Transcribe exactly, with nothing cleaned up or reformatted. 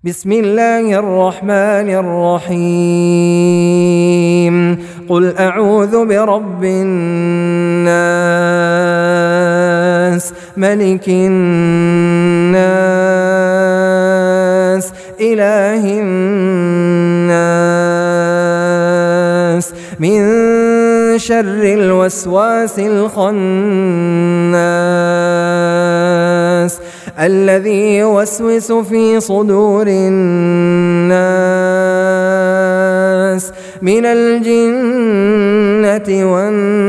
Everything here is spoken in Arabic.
بسم الله الرحمن الرحيم قل أعوذ برب الناس ملك الناس إله الناس من شر الوسواس الخناس الذي يوسوس في صدور الناس من الجنة والناس